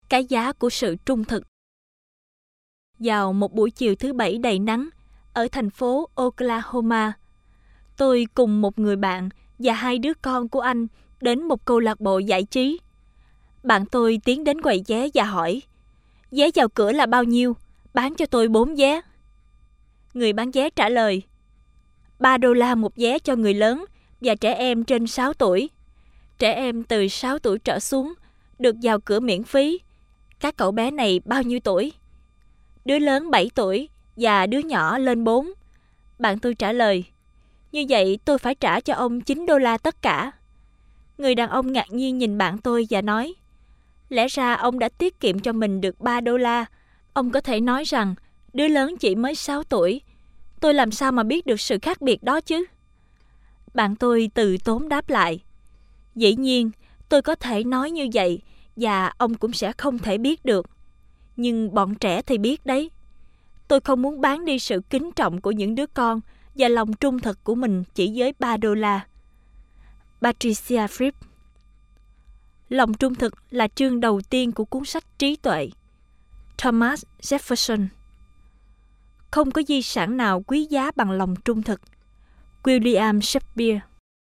Cái giá của sự trung thực. Vào một buổi chiều thứ Bảy đầy nắng ở thành phố Oklahoma, tôi cùng một người bạn và 2 đứa con của anh đến một câu lạc bộ giải trí. Bạn tôi tiến đến quầy vé và hỏi: "Vé vào cửa là bao nhiêu? Bán cho tôi 4 vé." Người bán vé trả lời: $3 một vé cho người lớn và trẻ em trên 6 tuổi. Trẻ em từ 6 tuổi trở xuống được vào cửa miễn phí. Các cậu bé này bao nhiêu tuổi? Đứa lớn 7 tuổi và đứa nhỏ lên 4. Bạn tôi trả lời: "Như vậy tôi phải trả cho ông $9 tất cả." Người đàn ông ngạc nhiên nhìn bạn tôi và nói: "Lẽ ra ông đã tiết kiệm cho mình được $3. Ông có thể nói rằng đứa lớn chỉ mới 6 tuổi. Tôi làm sao mà biết được sự khác biệt đó chứ?" Bạn tôi từ tốn đáp lại: "Dĩ nhiên, tôi có thể nói như vậy và ông cũng sẽ không thể biết được. Nhưng bọn trẻ thì biết đấy. Tôi không muốn bán đi sự kính trọng của những đứa con và lòng trung thực của mình chỉ với $3. Patricia Fripp. Lòng trung thực là chương đầu tiên của cuốn sách Trí tuệ. Thomas Jefferson. Không có di sản nào quý giá bằng lòng trung thực. William Shakespeare.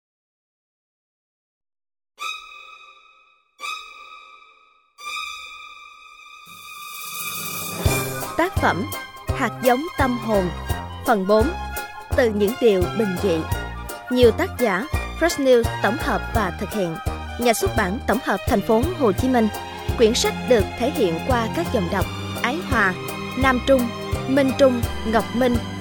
Tác phẩm Hạt giống tâm hồn. Phần 4. Từ những điều bình dị. Nhiều tác giả. Fresh News tổng hợp và thực hiện. Nhà xuất bản tổng hợp thành phố Hồ Chí Minh. Quyển sách được thể hiện qua các dòng đọc Ái Hòa, Nam Trung, Minh Trung, Ngọc Minh,